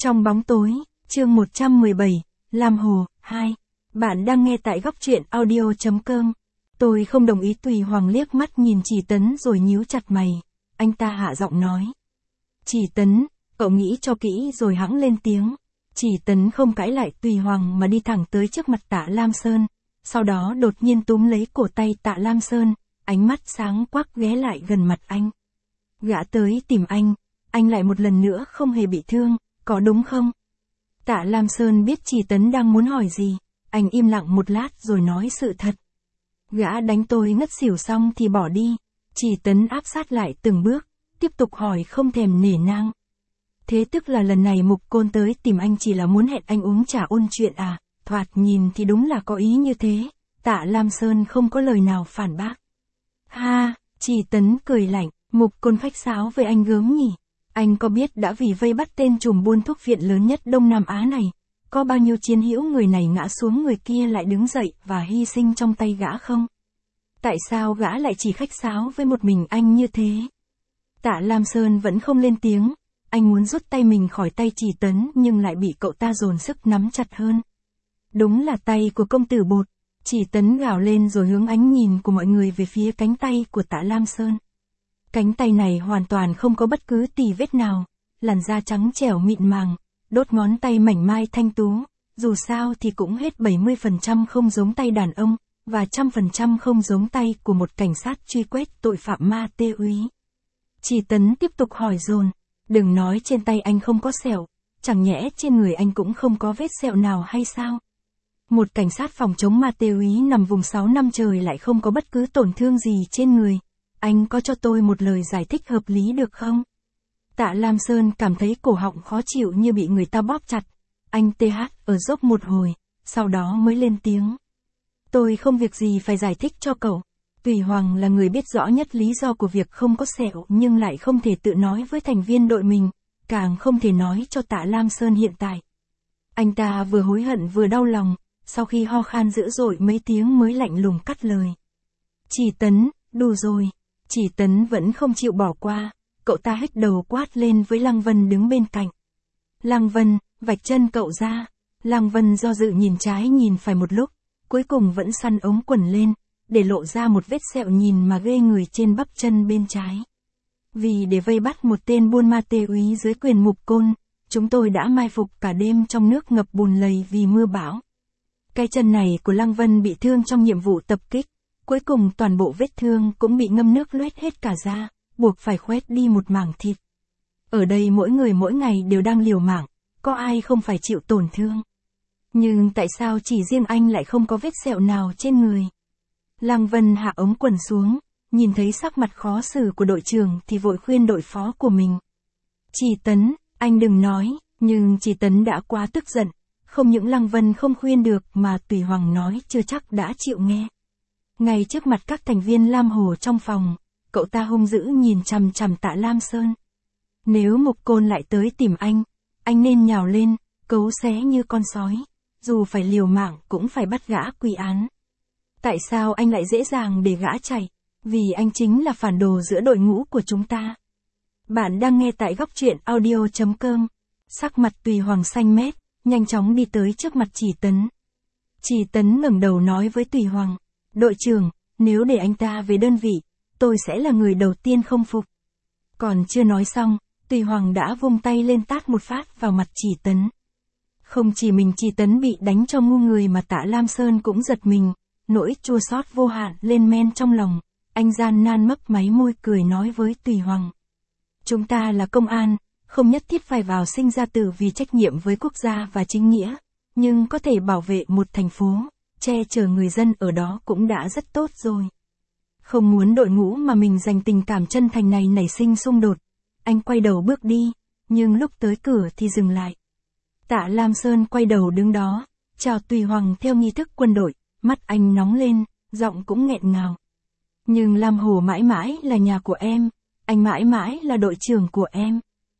Trong bóng tối, chương 117, Lam Hồ, 2. Bạn đang nghe tại góc truyện audio.com. Tôi không đồng ý. Tùy Hoàng liếc mắt nhìn Chỉ Tấn rồi nhíu chặt mày. Anh ta hạ giọng nói. Chỉ Tấn, cậu nghĩ cho kỹ rồi hẵng lên tiếng. Chỉ Tấn không cãi lại Tùy Hoàng mà đi thẳng tới trước mặt Tạ Lam Sơn. Sau đó đột nhiên túm lấy cổ tay Tạ Lam Sơn, ánh mắt sáng quắc ghé lại gần mặt anh. Gã tới tìm anh lại một lần nữa không hề bị thương, có đúng không? Tạ Lam Sơn biết Chỉ Tấn đang muốn hỏi gì, anh im lặng một lát rồi nói sự thật. Gã đánh tôi ngất xỉu xong thì bỏ đi. Chỉ Tấn áp sát lại từng bước, tiếp tục hỏi không thèm nể nang. Thế tức là lần này Mục Côn tới tìm anh chỉ là muốn hẹn anh uống trà ôn chuyện à? Thoạt nhìn thì đúng là có ý như thế. Tạ Lam Sơn không có lời nào phản bác. Ha, Chỉ Tấn cười lạnh, Mục Côn khách sáo với anh gớm nhỉ? Anh có biết đã vì vây bắt tên trùm buôn thuốc viện lớn nhất Đông Nam Á này, có bao nhiêu chiến hữu người này ngã xuống người kia lại đứng dậy và hy sinh trong tay gã không? Tại sao gã lại chỉ khách sáo với một mình anh như thế? Tạ Lam Sơn vẫn không lên tiếng, anh muốn rút tay mình khỏi tay Chỉ Tấn nhưng lại bị cậu ta dồn sức nắm chặt hơn. Đúng là tay của công tử Bột. Chỉ Tấn gào lên rồi hướng ánh nhìn của mọi người về phía cánh tay của Tạ Lam Sơn. Cánh tay này hoàn toàn không có bất cứ tì vết nào, làn da trắng trẻo mịn màng, đốt ngón tay mảnh mai thanh tú, dù sao thì cũng hết 70% không giống tay đàn ông, và 100% không giống tay của một cảnh sát truy quét tội phạm ma túy. Chỉ Tấn tiếp tục hỏi dồn, đừng nói trên tay anh không có sẹo, chẳng nhẽ trên người anh cũng không có vết sẹo nào hay sao? Một cảnh sát phòng chống ma túy nằm vùng 6 năm trời lại không có bất cứ tổn thương gì trên người. Anh có cho tôi một lời giải thích hợp lý được không? Tạ Lam Sơn cảm thấy cổ họng khó chịu như bị người ta bóp chặt. Anh ở dốc một hồi, sau đó mới lên tiếng. Tôi không việc gì phải giải thích cho cậu. Tùy Hoàng là người biết rõ nhất lý do của việc không có sẹo nhưng lại không thể tự nói với thành viên đội mình, càng không thể nói cho Tạ Lam Sơn hiện tại. Anh ta vừa hối hận vừa đau lòng, sau khi ho khan dữ dội mấy tiếng mới lạnh lùng cắt lời. Chỉ Tấn, đủ rồi. Chỉ Tấn vẫn không chịu bỏ qua, cậu ta hất đầu quát lên với Lăng Vân đứng bên cạnh. Lăng Vân, vạch chân cậu ra. Lăng Vân do dự nhìn trái nhìn phải một lúc, cuối cùng vẫn săn ống quần lên, để lộ ra một vết sẹo nhìn mà ghê người trên bắp chân bên trái. Vì để vây bắt một tên buôn ma túy dưới quyền Mục Côn, chúng tôi đã mai phục cả đêm trong nước ngập bùn lầy vì mưa bão. Cái chân này của Lăng Vân bị thương trong nhiệm vụ tập kích. Cuối cùng toàn bộ vết thương cũng bị ngâm nước loét hết cả da, buộc phải khoét đi một mảng thịt. Ở đây mỗi người mỗi ngày đều đang liều mạng, có ai không phải chịu tổn thương. Nhưng tại sao chỉ riêng anh lại không có vết sẹo nào trên người? Lăng Vân hạ ống quần xuống, nhìn thấy sắc mặt khó xử của đội trưởng thì vội khuyên đội phó của mình. Chỉ Tấn, anh đừng nói, nhưng Chỉ Tấn đã quá tức giận, không những Lăng Vân không khuyên được mà Tùy Hoàng nói chưa chắc đã chịu nghe. Ngay trước mặt các thành viên Lam Hồ trong phòng, cậu ta hung dữ nhìn chằm chằm Tạ Lam Sơn. Nếu Mục Côn lại tới tìm anh nên nhào lên, cấu xé như con sói, dù phải liều mạng cũng phải bắt gã quy án. Tại sao anh lại dễ dàng để gã chạy? Vì anh chính là phản đồ giữa đội ngũ của chúng ta. Bạn đang nghe tại góc truyện audio.com. Sắc mặt Tùy Hoàng xanh mét, nhanh chóng đi tới trước mặt Chỉ Tấn. Chỉ Tấn ngẩng đầu nói với Tùy Hoàng. Đội trưởng, nếu để anh ta về đơn vị, tôi sẽ là người đầu tiên không phục. Còn chưa nói xong, Tùy Hoàng đã vung tay lên tát một phát vào mặt Chỉ Tấn. Không chỉ mình Chỉ Tấn bị đánh cho ngu người mà Tạ Lam Sơn cũng giật mình, nỗi chua xót vô hạn lên men trong lòng. Anh gian nan mấp máy môi cười nói với Tùy Hoàng. Chúng ta là công an, không nhất thiết phải vào sinh ra tử vì trách nhiệm với quốc gia và chính nghĩa, nhưng có thể bảo vệ một thành phố, che chở người dân ở đó cũng đã rất tốt rồi. Không muốn đội ngũ mà mình dành tình cảm chân thành này nảy sinh xung đột. Anh quay đầu bước đi, nhưng lúc tới cửa thì dừng lại. Tạ Lam Sơn quay đầu đứng đó, chào Tùy Hoàng theo nghi thức quân đội, mắt anh nóng lên, giọng cũng nghẹn ngào. Nhưng Lam Hồ mãi mãi là nhà của em, anh mãi mãi là đội trưởng của em.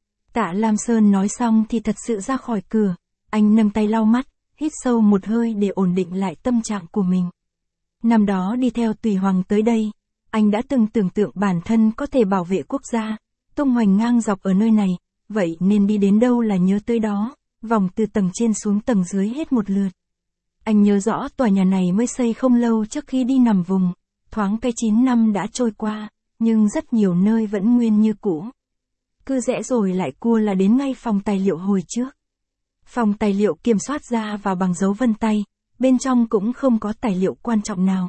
Tạ Lam Sơn nói xong thì thật sự ra khỏi cửa, anh nâng tay lau mắt, hít sâu một hơi để ổn định lại tâm trạng của mình. Năm đó đi theo Tùy Hoàng tới đây, anh đã từng tưởng tượng bản thân có thể bảo vệ quốc gia, tung hoành ngang dọc ở nơi này, vậy nên đi đến đâu là nhớ tới đó, vòng từ tầng trên xuống tầng dưới hết một lượt. Anh nhớ rõ tòa nhà này mới xây không lâu trước khi đi nằm vùng, thoáng cái 9 năm đã trôi qua, nhưng rất nhiều nơi vẫn nguyên như cũ. Cứ rẽ rồi lại cua là đến ngay phòng tài liệu hồi trước. Phòng tài liệu kiểm soát ra vào bằng dấu vân tay, bên trong cũng không có tài liệu quan trọng nào.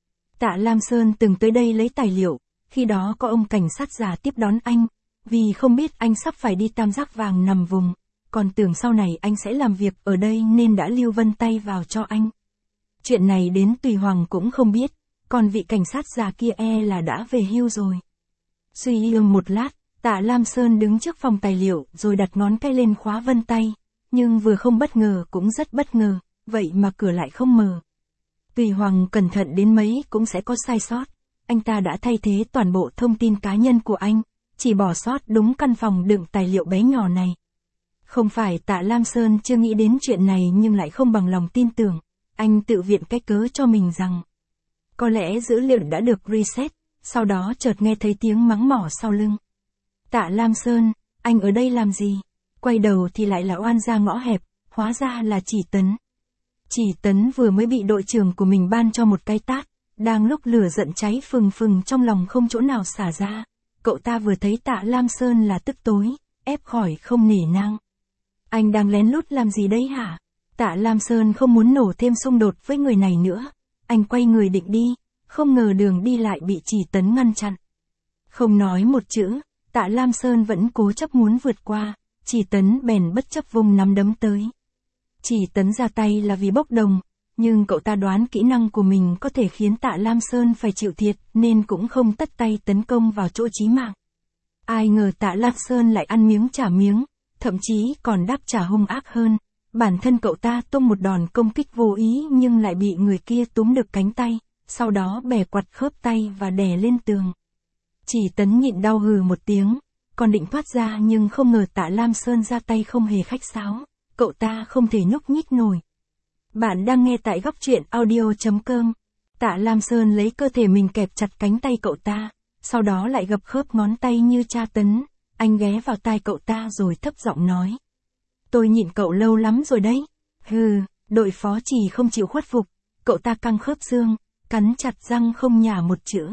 Tạ Lam Sơn từng tới đây lấy tài liệu, khi đó có ông cảnh sát già tiếp đón anh, vì không biết anh sắp phải đi tam giác vàng nằm vùng, còn tưởng sau này anh sẽ làm việc ở đây nên đã lưu vân tay vào cho anh. Chuyện này đến Tùy Hoàng cũng không biết, còn vị cảnh sát già kia là đã về hưu rồi. Suy ương một lát, Tạ Lam Sơn đứng trước phòng tài liệu rồi đặt ngón tay lên khóa vân tay, nhưng vừa không bất ngờ cũng rất bất ngờ, vậy mà cửa lại không mở. Tùy Hoàng cẩn thận đến mấy cũng sẽ có sai sót, anh ta đã thay thế toàn bộ thông tin cá nhân của anh, chỉ bỏ sót đúng căn phòng đựng tài liệu bé nhỏ này. Không phải Tạ Lam Sơn chưa nghĩ đến chuyện này nhưng lại không bằng lòng tin tưởng, anh tự viện cái cớ cho mình rằng có lẽ dữ liệu đã được reset, sau đó chợt nghe thấy tiếng mắng mỏ sau lưng. Tạ Lam Sơn, anh ở đây làm gì? Quay đầu thì lại là oan ra ngõ hẹp, hóa ra là Chỉ Tấn. Chỉ Tấn vừa mới bị đội trưởng của mình ban cho một cái tát, đang lúc lửa giận cháy phừng phừng trong lòng không chỗ nào xả ra, cậu ta vừa thấy Tạ Lam Sơn là tức tối, ép khỏi không nể nang. Anh đang lén lút làm gì đấy hả? Tạ Lam Sơn không muốn nổ thêm xung đột với người này nữa, anh quay người định đi, không ngờ đường đi lại bị Chỉ Tấn ngăn chặn. Không nói một chữ, Tạ Lam Sơn vẫn cố chấp muốn vượt qua, Chỉ Tấn bèn bất chấp vung nắm đấm tới. Chỉ Tấn ra tay là vì bốc đồng, nhưng cậu ta đoán kỹ năng của mình có thể khiến Tạ Lam Sơn phải chịu thiệt nên cũng không tất tay tấn công vào chỗ chí mạng. Ai ngờ Tạ Lam Sơn lại ăn miếng trả miếng, thậm chí còn đáp trả hung ác hơn. Bản thân cậu ta tung một đòn công kích vô ý nhưng lại bị người kia túm được cánh tay, sau đó bẻ quặt khớp tay và đè lên tường. Chỉ Tấn nhịn đau hừ một tiếng, còn định thoát ra nhưng không ngờ Tạ Lam Sơn ra tay không hề khách sáo, cậu ta không thể nhúc nhích nổi. Bạn đang nghe tại góc truyện audio.com. Tạ Lam Sơn lấy cơ thể mình kẹp chặt cánh tay cậu ta, sau đó lại gập khớp ngón tay như tra tấn. Anh ghé vào tai cậu ta rồi thấp giọng nói. Tôi nhịn cậu lâu lắm rồi đấy. Hừ, đội phó Chỉ không chịu khuất phục. Cậu ta căng khớp xương, cắn chặt răng không nhả một chữ.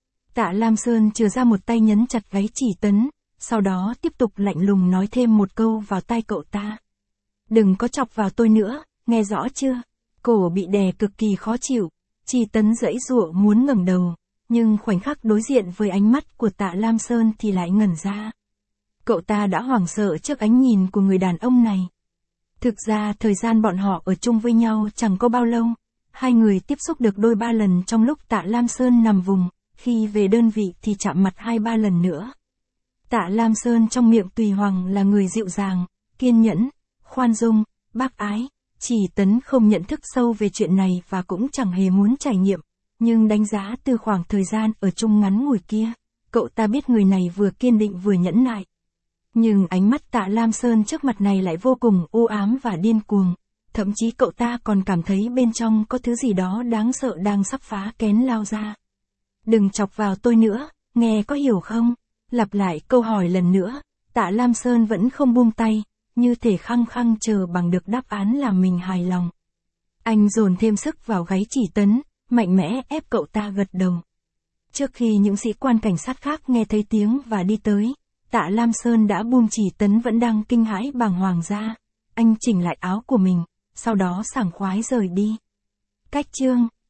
Tạ Lam Sơn chừa ra một tay nhấn chặt gáy Chỉ Tấn, sau đó tiếp tục lạnh lùng nói thêm một câu vào tai cậu ta. Đừng có chọc vào tôi nữa, nghe rõ chưa? Cổ bị đè cực kỳ khó chịu, Chỉ Tấn giãy giụa muốn ngẩng đầu, nhưng khoảnh khắc đối diện với ánh mắt của Tạ Lam Sơn thì lại ngẩn ra. Cậu ta đã hoảng sợ trước ánh nhìn của người đàn ông này. Thực ra thời gian bọn họ ở chung với nhau chẳng có bao lâu, hai người tiếp xúc được đôi ba lần trong lúc Tạ Lam Sơn nằm vùng, khi về đơn vị thì chạm mặt 2-3 lần nữa. Tạ Lam Sơn trong miệng Tùy Hoàng là người dịu dàng, kiên nhẫn, khoan dung, bác ái. Chỉ Tấn không nhận thức sâu về chuyện này và cũng chẳng hề muốn trải nghiệm, nhưng đánh giá từ khoảng thời gian ở chung ngắn ngủi kia, cậu ta biết người này vừa kiên định vừa nhẫn nại. Nhưng ánh mắt Tạ Lam Sơn trước mặt này lại vô cùng u ám và điên cuồng, thậm chí cậu ta còn cảm thấy bên trong có thứ gì đó đáng sợ đang sắp phá kén lao ra. Đừng chọc vào tôi nữa, nghe có hiểu không? Lặp lại câu hỏi lần nữa, Tạ Lam Sơn vẫn không buông tay, như thể khăng khăng chờ bằng được đáp án làm mình hài lòng. Anh dồn thêm sức vào gáy Chỉ Tấn, mạnh mẽ ép cậu ta gật đầu. Trước khi những sĩ quan cảnh sát khác nghe thấy tiếng và đi tới, Tạ Lam Sơn đã buông Chỉ Tấn vẫn đang kinh hãi bàng hoàng ra. Anh chỉnh lại áo của mình, sau đó sảng khoái rời đi. Cách chương